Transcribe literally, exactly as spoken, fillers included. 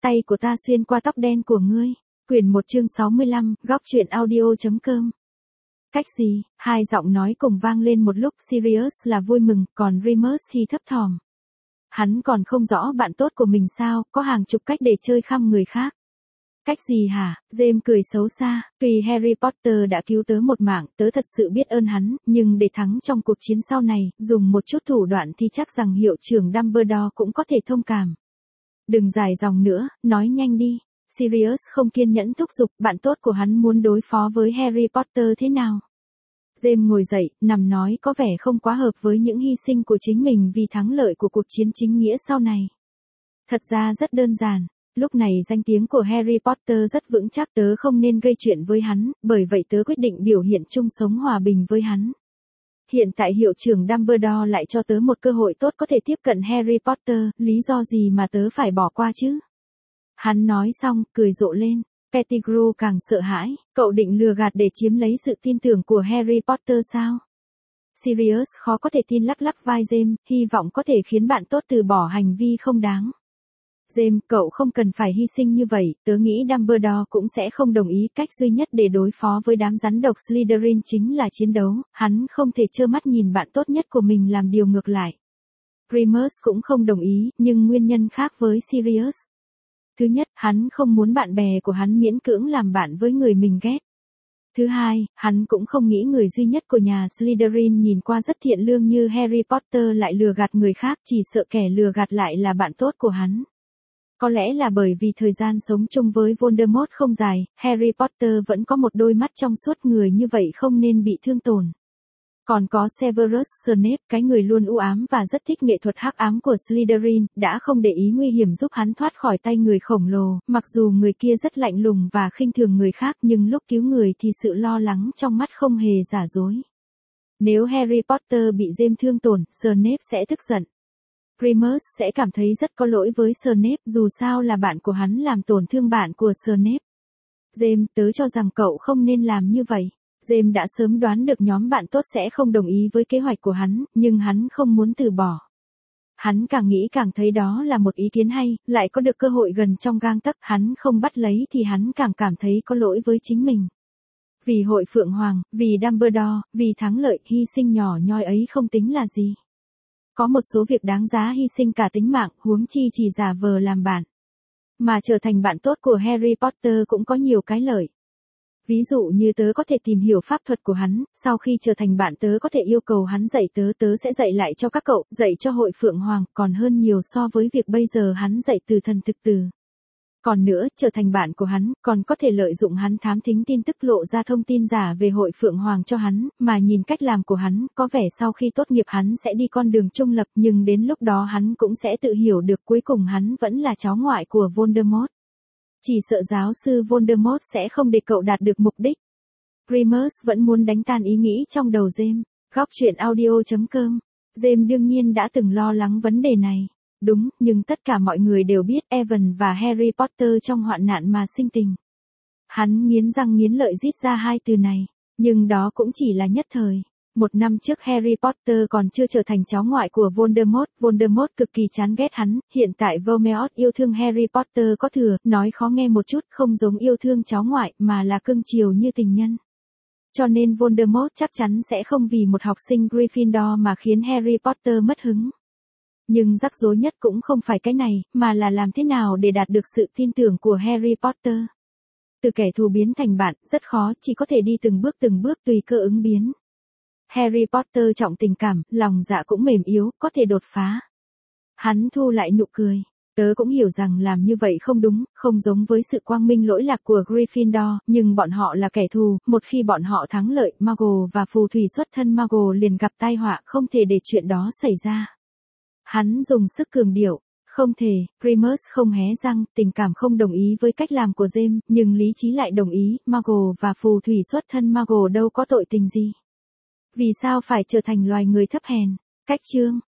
tay của ta xuyên qua tóc đen của ngươi. Quyển một chương sáu mươi lăm, góc truyện audio.com. Cách gì? Hai giọng nói cùng vang lên một lúc. Sirius là vui mừng, còn Remus thì thấp thỏm. Hắn còn không rõ bạn tốt của mình sao, có hàng chục cách để chơi khăm người khác. Cách gì hả? James cười xấu xa, tuy Harry Potter đã cứu tớ một mạng, tớ thật sự biết ơn hắn, nhưng để thắng trong cuộc chiến sau này, dùng một chút thủ đoạn thì chắc rằng hiệu trưởng Dumbledore cũng có thể thông cảm. Đừng dài dòng nữa, nói nhanh đi. Sirius không kiên nhẫn thúc giục, bạn tốt của hắn muốn đối phó với Harry Potter thế nào? James ngồi dậy, nằm nói có vẻ không quá hợp với những hy sinh của chính mình vì thắng lợi của cuộc chiến chính nghĩa sau này. Thật ra rất đơn giản. Lúc này danh tiếng của Harry Potter rất vững chắc, tớ không nên gây chuyện với hắn, bởi vậy tớ quyết định biểu hiện chung sống hòa bình với hắn. Hiện tại hiệu trưởng Dumbledore lại cho tớ một cơ hội tốt có thể tiếp cận Harry Potter, lý do gì mà tớ phải bỏ qua chứ? Hắn nói xong, cười rộ lên. Pettigrew càng sợ hãi, cậu định lừa gạt để chiếm lấy sự tin tưởng của Harry Potter sao? Sirius khó có thể tin lắc lắc vai James, hy vọng có thể khiến bạn tốt từ bỏ hành vi không đáng. James, cậu không cần phải hy sinh như vậy, tớ nghĩ Dumbledore cũng sẽ không đồng ý. Cách duy nhất để đối phó với đám rắn độc Slytherin chính là chiến đấu, hắn không thể trơ mắt nhìn bạn tốt nhất của mình làm điều ngược lại. Remus cũng không đồng ý, nhưng nguyên nhân khác với Sirius. Thứ nhất, hắn không muốn bạn bè của hắn miễn cưỡng làm bạn với người mình ghét. Thứ hai, hắn cũng không nghĩ người duy nhất của nhà Slytherin nhìn qua rất thiện lương như Harry Potter lại lừa gạt người khác, chỉ sợ kẻ lừa gạt lại là bạn tốt của hắn. Có lẽ là bởi vì thời gian sống chung với Voldemort không dài, Harry Potter vẫn có một đôi mắt trong suốt, người như vậy không nên bị thương tổn. Còn có Severus Snape, cái người luôn u ám và rất thích nghệ thuật hắc ám của Slytherin, đã không để ý nguy hiểm giúp hắn thoát khỏi tay người khổng lồ, mặc dù người kia rất lạnh lùng và khinh thường người khác nhưng lúc cứu người thì sự lo lắng trong mắt không hề giả dối. Nếu Harry Potter bị James thương tổn, Snape sẽ tức giận. Remus sẽ cảm thấy rất có lỗi với Snape, dù sao là bạn của hắn làm tổn thương bạn của Snape. James, tớ cho rằng cậu không nên làm như vậy. James đã sớm đoán được nhóm bạn tốt sẽ không đồng ý với kế hoạch của hắn, nhưng hắn không muốn từ bỏ. Hắn càng nghĩ càng thấy đó là một ý kiến hay, lại có được cơ hội gần trong gang tấc, hắn không bắt lấy thì hắn càng cảm thấy có lỗi với chính mình. Vì hội Phượng Hoàng, vì Dumbledore, vì thắng lợi, hy sinh nhỏ nhoi ấy không tính là gì. Có một số việc đáng giá hy sinh cả tính mạng, huống chi chỉ giả vờ làm bạn. Mà trở thành bạn tốt của Harry Potter cũng có nhiều cái lợi. Ví dụ như tớ có thể tìm hiểu pháp thuật của hắn, sau khi trở thành bạn tớ có thể yêu cầu hắn dạy tớ, tớ sẽ dạy lại cho các cậu, dạy cho hội Phượng Hoàng, còn hơn nhiều so với việc bây giờ hắn dạy từ thần thực từ. Còn nữa, trở thành bạn của hắn, còn có thể lợi dụng hắn thám thính tin tức lộ ra thông tin giả về hội Phượng Hoàng cho hắn, mà nhìn cách làm của hắn, có vẻ sau khi tốt nghiệp hắn sẽ đi con đường trung lập, nhưng đến lúc đó hắn cũng sẽ tự hiểu được cuối cùng hắn vẫn là cháu ngoại của Voldemort. Chỉ sợ giáo sư Voldemort sẽ không để cậu đạt được mục đích. Remus vẫn muốn đánh tan ý nghĩ trong đầu James. Góc truyện audio.com. James đương nhiên đã từng lo lắng vấn đề này. Đúng, nhưng tất cả mọi người đều biết Evan và Harry Potter trong hoạn nạn mà sinh tình. Hắn nghiến răng nghiến lợi rít ra hai từ này, nhưng đó cũng chỉ là nhất thời. Một năm trước Harry Potter còn chưa trở thành cháu ngoại của Voldemort, Voldemort cực kỳ chán ghét hắn, hiện tại Voldemort yêu thương Harry Potter có thừa, nói khó nghe một chút, không giống yêu thương cháu ngoại, mà là cưng chiều như tình nhân. Cho nên Voldemort chắc chắn sẽ không vì một học sinh Gryffindor mà khiến Harry Potter mất hứng. Nhưng rắc rối nhất cũng không phải cái này, mà là làm thế nào để đạt được sự tin tưởng của Harry Potter. Từ kẻ thù biến thành bạn, rất khó, chỉ có thể đi từng bước từng bước tùy cơ ứng biến. Harry Potter trọng tình cảm, lòng dạ cũng mềm yếu, có thể đột phá. Hắn thu lại nụ cười. Tớ cũng hiểu rằng làm như vậy không đúng, không giống với sự quang minh lỗi lạc của Gryffindor, nhưng bọn họ là kẻ thù, một khi bọn họ thắng lợi, Muggle và phù thủy xuất thân Muggle liền gặp tai họa, không thể để chuyện đó xảy ra. Hắn dùng sức cường điệu. Không thể, Remus không hé răng, tình cảm không đồng ý với cách làm của James, nhưng lý trí lại đồng ý, Muggle và phù thủy xuất thân Muggle đâu có tội tình gì. Vì sao phải trở thành loài người thấp hèn? Cách chương.